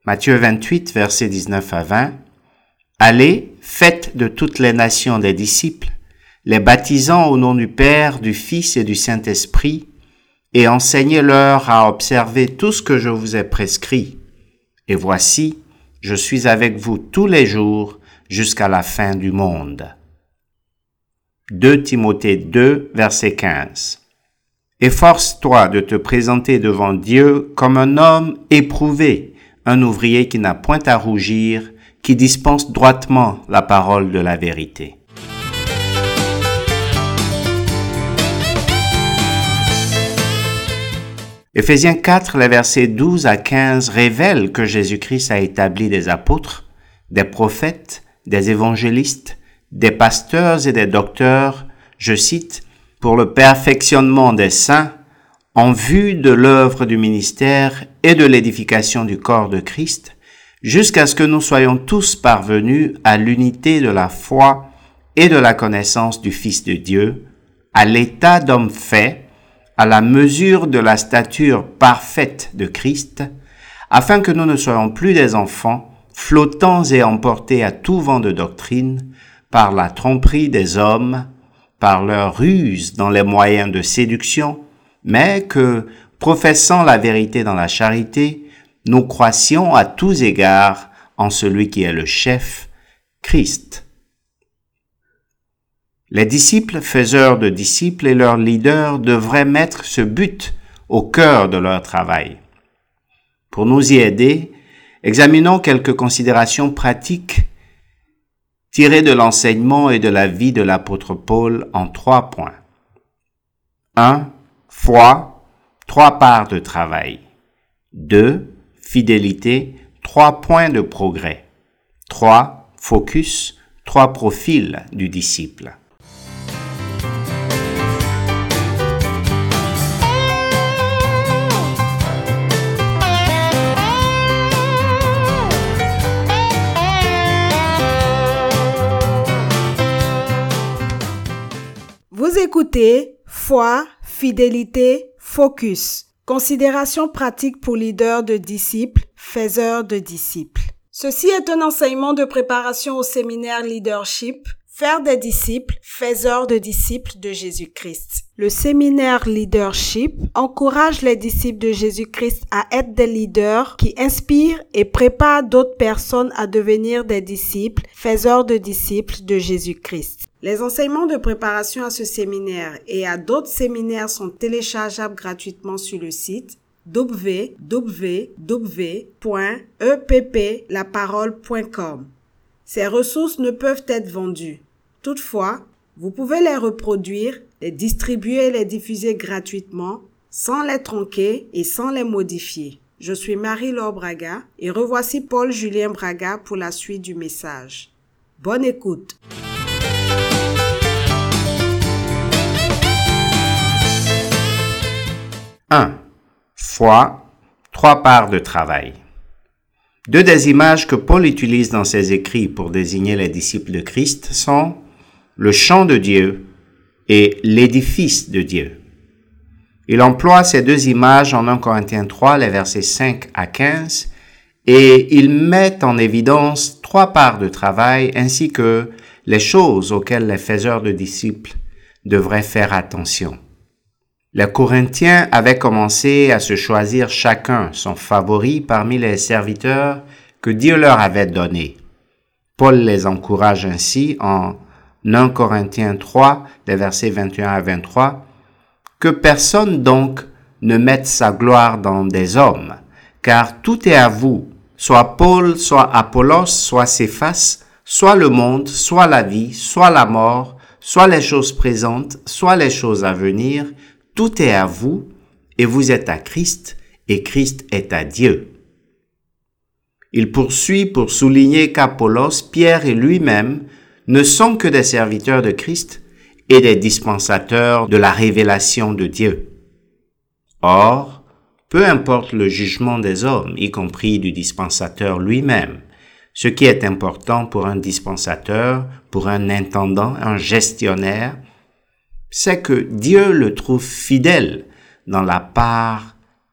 Matthieu 28, versets 19 à 20. Allez, faites de toutes les nations des disciples, les baptisant au nom du Père, du Fils et du Saint-Esprit, et enseignez-leur à observer tout ce que je vous ai prescrit. Et voici, je suis avec vous tous les jours jusqu'à la fin du monde. 2 Timothée 2, verset 15. Efforce-toi de te présenter devant Dieu comme un homme éprouvé, un ouvrier qui n'a point à rougir, qui dispense droitement la parole de la vérité. Éphésiens 4, les versets 12 à 15 révèlent que Jésus-Christ a établi des apôtres, des prophètes, des évangélistes, des pasteurs et des docteurs, je cite, pour le perfectionnement des saints, en vue de l'œuvre du ministère et de l'édification du corps de Christ, jusqu'à ce que nous soyons tous parvenus à l'unité de la foi et de la connaissance du Fils de Dieu, à l'état d'homme fait, à la mesure de la stature parfaite de Christ, afin que nous ne soyons plus des enfants, flottants et emportés à tout vent de doctrine, par la tromperie des hommes, par leur ruse dans les moyens de séduction, mais que, professant la vérité dans la charité, nous croissions à tous égards en celui qui est le chef, Christ. Les disciples, faiseurs de disciples et leurs leaders devraient mettre ce but au cœur de leur travail. Pour nous y aider, examinons quelques considérations pratiques tirées de l'enseignement et de la vie de l'apôtre Paul en 3 points. 1. Foi, 3 parts de travail. 2. Fidélité, 3 points de progrès. 3. Focus, 3 profils du disciple. Vous écoutez Foi, Fidélité, Focus. Considérations pratiques pour leaders de disciples, faiseurs de disciples. Ceci est un enseignement de préparation au séminaire Leadership, faire des disciples, faiseurs de disciples de Jésus-Christ. Le séminaire Leadership encourage les disciples de Jésus-Christ à être des leaders qui inspirent et préparent d'autres personnes à devenir des disciples, faiseurs de disciples de Jésus-Christ. Les enseignements de préparation à ce séminaire et à d'autres séminaires sont téléchargeables gratuitement sur le site www.epplaparole.com. Ces ressources ne peuvent être vendues. Toutefois, vous pouvez les reproduire, les distribuer et les diffuser gratuitement, sans les tronquer et sans les modifier. Je suis Marie-Laure Braga et revoici Paul-Julien Braga pour la suite du message. Bonne écoute. Foi, 3 parts de travail. 2 des images que Paul utilise dans ses écrits pour désigner les disciples de Christ sont le champ de Dieu et l'édifice de Dieu. Il emploie ces 2 images en 1 Corinthiens 3, les versets 5 à 15, et il met en évidence 3 parts de travail ainsi que les choses auxquelles les faiseurs de disciples devraient faire attention. Les Corinthiens avaient commencé à se choisir chacun son favori parmi les serviteurs que Dieu leur avait donnés. Paul les encourage ainsi en 1 Corinthiens 3, les versets 21 à 23, « Que personne donc ne mette sa gloire dans des hommes, car tout est à vous, soit Paul, soit Apollos, soit Céphas, soit le monde, soit la vie, soit la mort, soit les choses présentes, soit les choses à venir, tout est à vous, et vous êtes à Christ, et Christ est à Dieu. » Il poursuit pour souligner qu'Apollos, Pierre et lui-même ne sont que des serviteurs de Christ et des dispensateurs de la révélation de Dieu. Or, peu importe le jugement des hommes, y compris du dispensateur lui-même, ce qui est important pour un dispensateur, pour un intendant, un gestionnaire, c'est que Dieu le trouve fidèle dans la part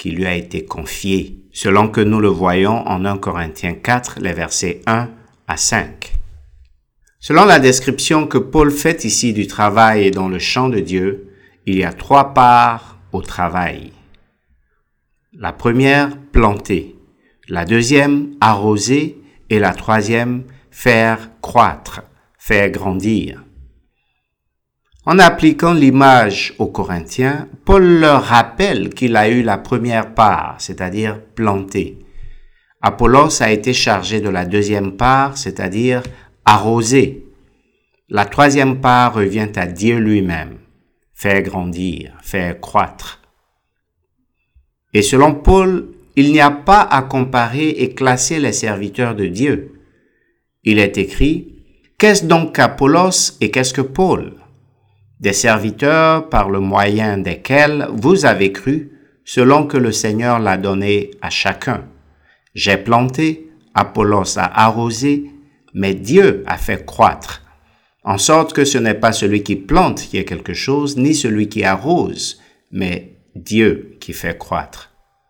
qui lui a été confiée, selon que nous le voyons en 1 Corinthiens 4, les versets 1 à 5. Selon la description que Paul fait ici du travail dans le champ de Dieu, il y a 3 parts au travail. La première, planter. La deuxième, arroser. Et la troisième, faire croître, faire grandir. En appliquant l'image aux Corinthiens, Paul leur rappelle qu'il a eu la première part, c'est-à-dire planter. Apollos a été chargé de la deuxième part, c'est-à-dire arroser. La troisième part revient à Dieu lui-même, faire grandir, faire croître. Et selon Paul, il n'y a pas à comparer et classer les serviteurs de Dieu. Il est écrit, « Qu'est-ce donc qu'Apollos et qu'est-ce que Paul ?» Des serviteurs par le moyen desquels vous avez cru, selon que le Seigneur l'a donné à chacun. J'ai planté, Apollos a arrosé, mais Dieu a fait croître, en sorte que ce n'est pas celui qui plante qui est quelque chose, ni celui qui arrose, mais Dieu qui fait croître.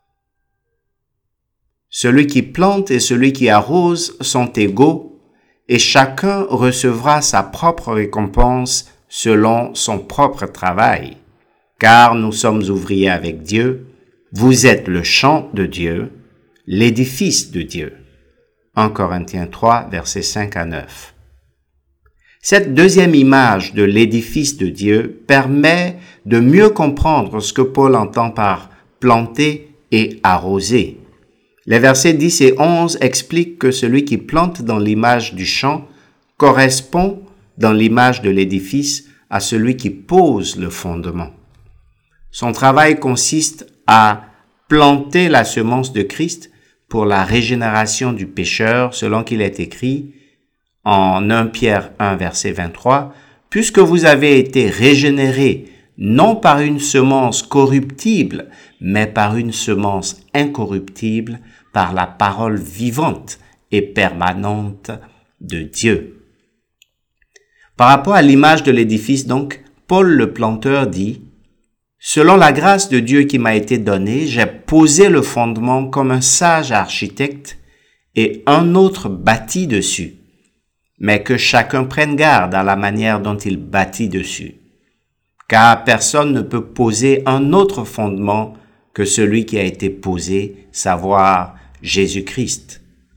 Celui qui plante et celui qui arrose sont égaux, et chacun recevra sa propre récompense selon son propre travail. Car nous sommes ouvriers avec Dieu, vous êtes le champ de Dieu, l'édifice de Dieu. 1 Corinthiens 3, versets 5 à 9. Cette deuxième image de l'édifice de Dieu permet de mieux comprendre ce que Paul entend par planter et arroser. Les versets 10 et 11 expliquent que celui qui plante dans l'image du champ correspond dans l'image de l'édifice à celui qui pose le fondement. Son travail consiste à planter la semence de Christ pour la régénération du pécheur, selon qu'il est écrit en 1 Pierre 1, verset 23, « Puisque vous avez été régénérés, non par une semence corruptible, mais par une semence incorruptible, par la parole vivante et permanente de Dieu. » Par rapport à l'image de l'édifice, donc, Paul le planteur dit, « Selon la grâce de Dieu qui m'a été donnée, j'ai posé le fondement comme un sage architecte et un autre bâtit dessus. Mais que chacun prenne garde à la manière dont il bâtit dessus. Car personne ne peut poser un autre fondement que celui qui a été posé, savoir Jésus-Christ. »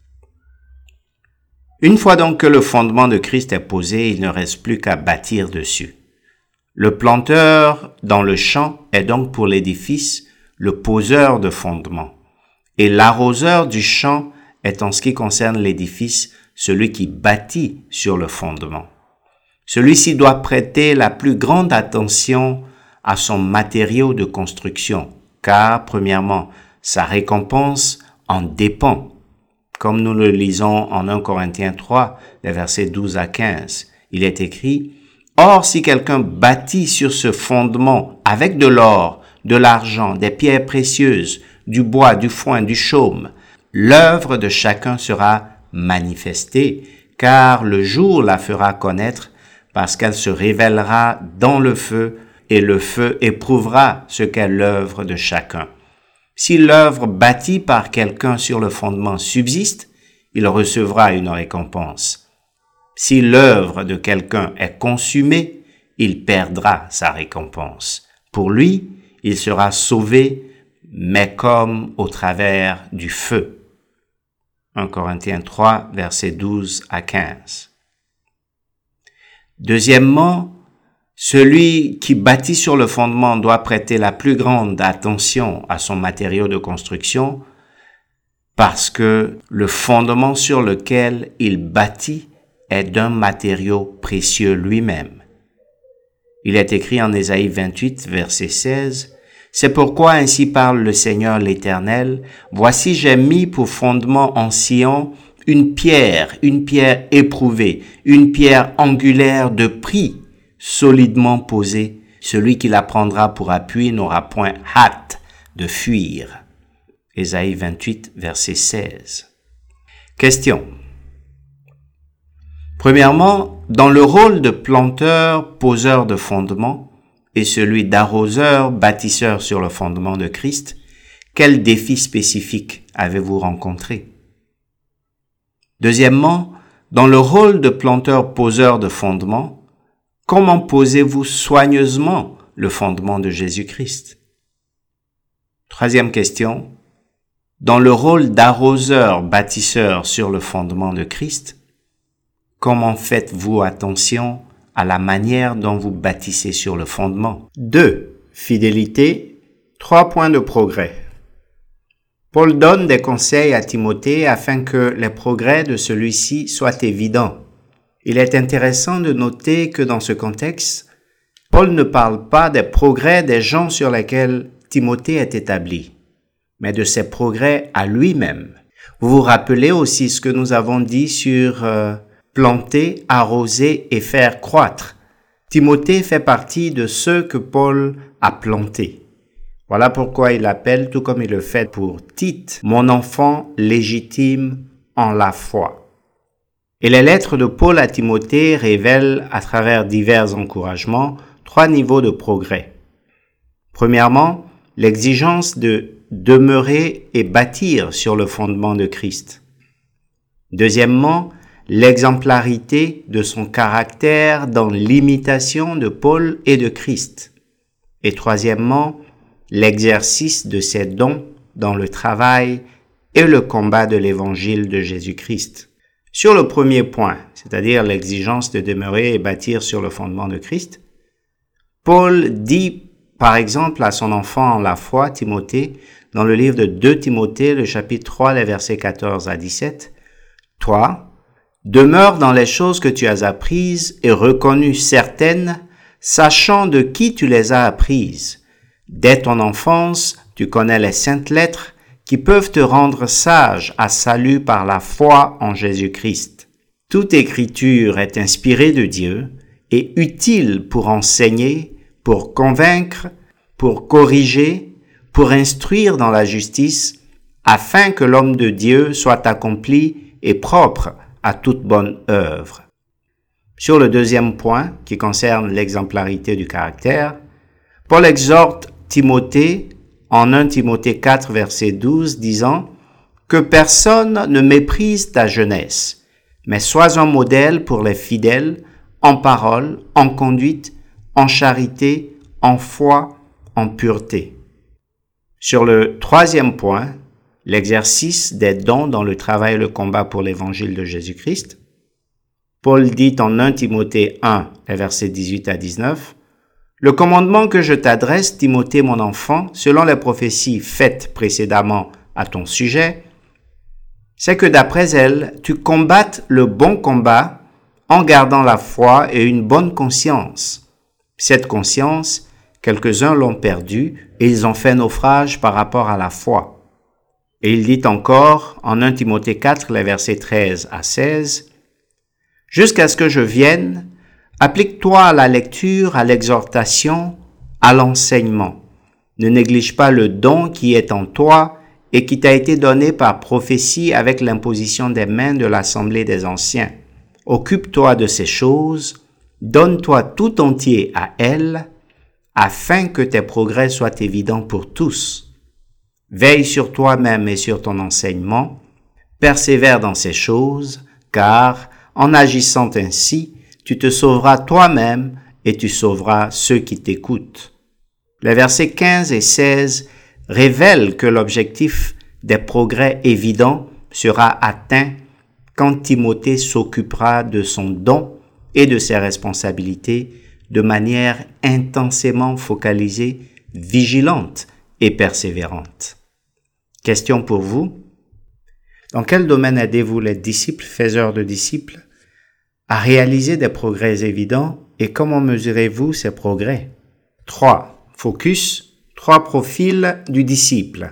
Une fois donc que le fondement de Christ est posé, il ne reste plus qu'à bâtir dessus. Le planteur dans le champ est donc pour l'édifice le poseur de fondement. Et l'arroseur du champ est en ce qui concerne l'édifice celui qui bâtit sur le fondement. Celui-ci doit prêter la plus grande attention à son matériau de construction, car, premièrement, sa récompense en dépend. Comme nous le lisons en 1 Corinthiens 3, les versets 12 à 15, il est écrit « Or, si quelqu'un bâtit sur ce fondement avec de l'or, de l'argent, des pierres précieuses, du bois, du foin, du chaume, l'œuvre de chacun sera manifestée, car le jour la fera connaître, parce qu'elle se révélera dans le feu, et le feu éprouvera ce qu'est l'œuvre de chacun. Si l'œuvre bâtie par quelqu'un sur le fondement subsiste, il recevra une récompense. Si l'œuvre de quelqu'un est consumée, il perdra sa récompense. Pour lui, il sera sauvé, mais comme au travers du feu. 1 Corinthiens 3, versets 12 à 15. Deuxièmement, celui qui bâtit sur le fondement doit prêter la plus grande attention à son matériau de construction parce que le fondement sur lequel il bâtit est d'un matériau précieux lui-même. Il est écrit en Ésaïe 28, verset 16, « C'est pourquoi ainsi parle le Seigneur l'Éternel, voici j'ai mis pour fondement en Sion une pierre éprouvée, une pierre angulaire de prix, solidement posée. Celui qui la prendra pour appui n'aura point hâte de fuir. » Ésaïe 28, verset 16. Question. Premièrement, dans le rôle de planteur, poseur de fondement, et celui d'arroseur, bâtisseur sur le fondement de Christ, Quels défis spécifiques avez-vous rencontrés? Deuxièmement, dans le rôle de planteur-poseur de fondement, comment posez-vous soigneusement le fondement de Jésus-Christ? Troisième question, dans le rôle d'arroseur-bâtisseur sur le fondement de Christ, comment faites-vous attention à la manière dont vous bâtissez sur le fondement? 2. Fidélité, 3 points de progrès. Paul donne des conseils à Timothée afin que les progrès de celui-ci soient évidents. Il est intéressant de noter que dans ce contexte, Paul ne parle pas des progrès des gens sur lesquels Timothée est établi, mais de ses progrès à lui-même. Vous vous rappelez aussi ce que nous avons dit sur planter, arroser et faire croître. Timothée fait partie de ceux que Paul a plantés. Voilà pourquoi il appelle, tout comme il le fait pour Tite, mon enfant légitime en la foi. Et les lettres de Paul à Timothée révèlent, à travers divers encouragements, 3 niveaux de progrès. Premièrement, l'exigence de demeurer et bâtir sur le fondement de Christ. Deuxièmement, l'exemplarité de son caractère dans l'imitation de Paul et de Christ. Et troisièmement, l'exercice de ses dons dans le travail et le combat de l'évangile de Jésus-Christ. Sur le premier point, c'est-à-dire l'exigence de demeurer et bâtir sur le fondement de Christ, Paul dit par exemple à son enfant en la foi, Timothée, dans le livre de 2 Timothée, le chapitre 3, les versets 14 à 17, « Toi, demeure dans les choses que tu as apprises et reconnues certaines, sachant de qui tu les as apprises. Dès ton enfance, tu connais les saintes lettres qui peuvent te rendre sage à salut par la foi en Jésus-Christ. Toute écriture est inspirée de Dieu et utile pour enseigner, pour convaincre, pour corriger, pour instruire dans la justice, afin que l'homme de Dieu soit accompli et propre à toute bonne œuvre. » Sur le deuxième point, qui concerne l'exemplarité du caractère, Paul exhorte Timothée en 1 Timothée 4, verset 12, disant « Que personne ne méprise ta jeunesse, mais sois un modèle pour les fidèles, en parole, en conduite, en charité, en foi, en pureté. » Sur le troisième point, l'exercice des dons dans le travail et le combat pour l'évangile de Jésus-Christ, Paul dit en 1 Timothée 1, versets 18 à 19, « Le commandement que je t'adresse, Timothée mon enfant, selon les prophéties faites précédemment à ton sujet, c'est que d'après elles, tu combattes le bon combat en gardant la foi et une bonne conscience. Cette conscience, quelques-uns l'ont perdue et ils ont fait naufrage par rapport à la foi. » Et il dit encore en 1 Timothée 4, les versets 13 à 16, « Jusqu'à ce que je vienne, applique-toi à la lecture, à l'exhortation, à l'enseignement. Ne néglige pas le don qui est en toi et qui t'a été donné par prophétie avec l'imposition des mains de l'Assemblée des anciens. Occupe-toi de ces choses, donne-toi tout entier à elles, afin que tes progrès soient évidents pour tous. Veille sur toi-même et sur ton enseignement, persévère dans ces choses, car, en agissant ainsi, tu te sauveras toi-même et tu sauveras ceux qui t'écoutent. » Les versets 15 et 16 révèlent que l'objectif des progrès évidents sera atteint quand Timothée s'occupera de son don et de ses responsabilités de manière intensément focalisée, vigilante et persévérante. Question pour vous. Dans quel domaine aidez-vous les disciples, faiseurs de disciples, à réaliser des progrès évidents et comment mesurez-vous ces progrès? 3. Focus, 3 profils du disciple.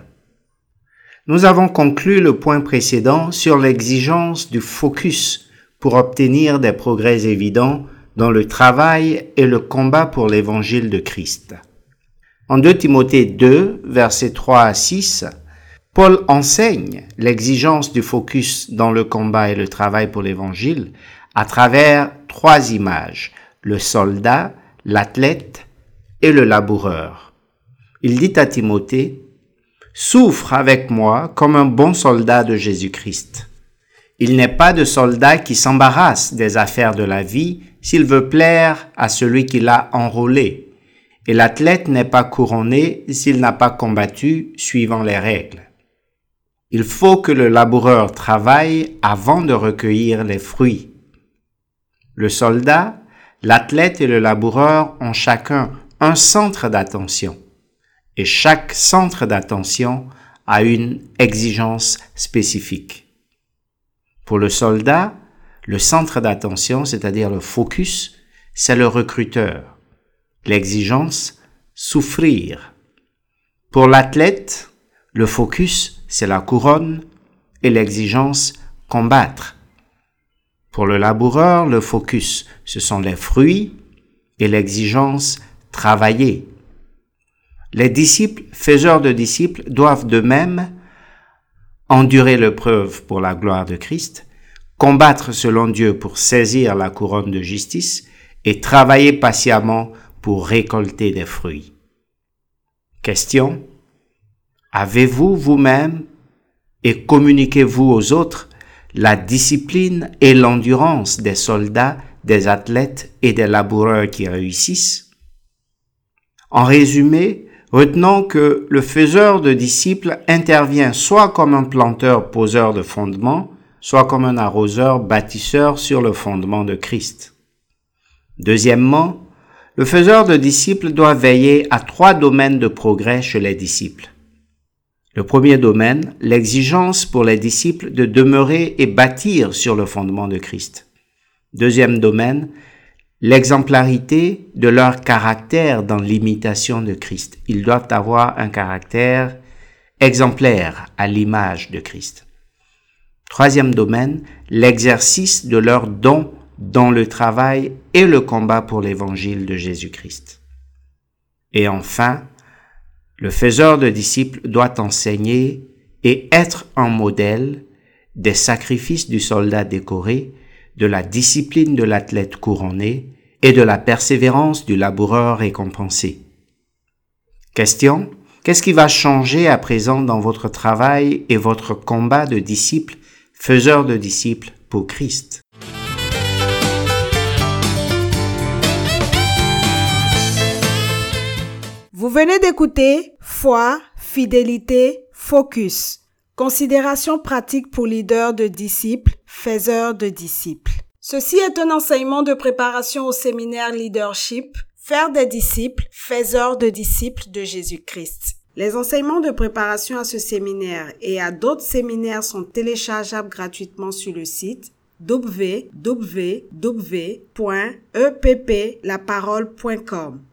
Nous avons conclu le point précédent sur l'exigence du focus pour obtenir des progrès évidents dans le travail et le combat pour l'évangile de Christ. En 2 Timothée 2, versets 3 à 6, Paul enseigne l'exigence du focus dans le combat et le travail pour l'évangile à travers 3 images, le soldat, l'athlète et le laboureur. Il dit à Timothée, « souffre avec moi comme un bon soldat de Jésus-Christ. Il n'est pas de soldat qui s'embarrasse des affaires de la vie s'il veut plaire à celui qui l'a enrôlé. Et l'athlète n'est pas couronné s'il n'a pas combattu suivant les règles. Il faut que le laboureur travaille avant de recueillir les fruits. Le soldat, l'athlète et le laboureur ont chacun un centre d'attention. Et chaque centre d'attention a une exigence spécifique. Pour le soldat, le centre d'attention, c'est-à-dire le focus, c'est le recruteur. L'exigence, souffrir. Pour l'athlète, le focus, c'est la couronne et l'exigence, combattre. Pour le laboureur, le focus, ce sont les fruits et l'exigence, travailler. Les disciples, faiseurs de disciples, doivent de même endurer l'épreuve pour la gloire de Christ, combattre selon Dieu pour saisir la couronne de justice et travailler patiemment pour récolter des fruits. Question: avez-vous vous-même et communiquez-vous aux autres la discipline et l'endurance des soldats, des athlètes et des laboureurs qui réussissent? En résumé, retenons que le faiseur de disciples intervient soit comme un planteur poseur de fondements, soit comme un arroseur bâtisseur sur le fondement de Christ. Deuxièmement, le faiseur de disciples doit veiller à 3 domaines de progrès chez les disciples. Le premier domaine, l'exigence pour les disciples de demeurer et bâtir sur le fondement de Christ. Deuxième domaine, l'exemplarité de leur caractère dans l'imitation de Christ. Ils doivent avoir un caractère exemplaire à l'image de Christ. Troisième domaine, l'exercice de leurs dons dans le travail et le combat pour l'évangile de Jésus-Christ. Et enfin, le faiseur de disciples doit enseigner et être un modèle des sacrifices du soldat décoré, de la discipline de l'athlète couronné et de la persévérance du laboureur récompensé. Question: qu'est-ce qui va changer à présent dans votre travail et votre combat de disciples, faiseurs de disciples pour Christ? Vous venez d'écouter Foi, fidélité, focus. Considération pratique pour leaders de disciples, faiseurs de disciples. Ceci est un enseignement de préparation au séminaire Leadership, faire des disciples, faiseurs de disciples de Jésus-Christ. Les enseignements de préparation à ce séminaire et à d'autres séminaires sont téléchargeables gratuitement sur le site www.epplaparole.com.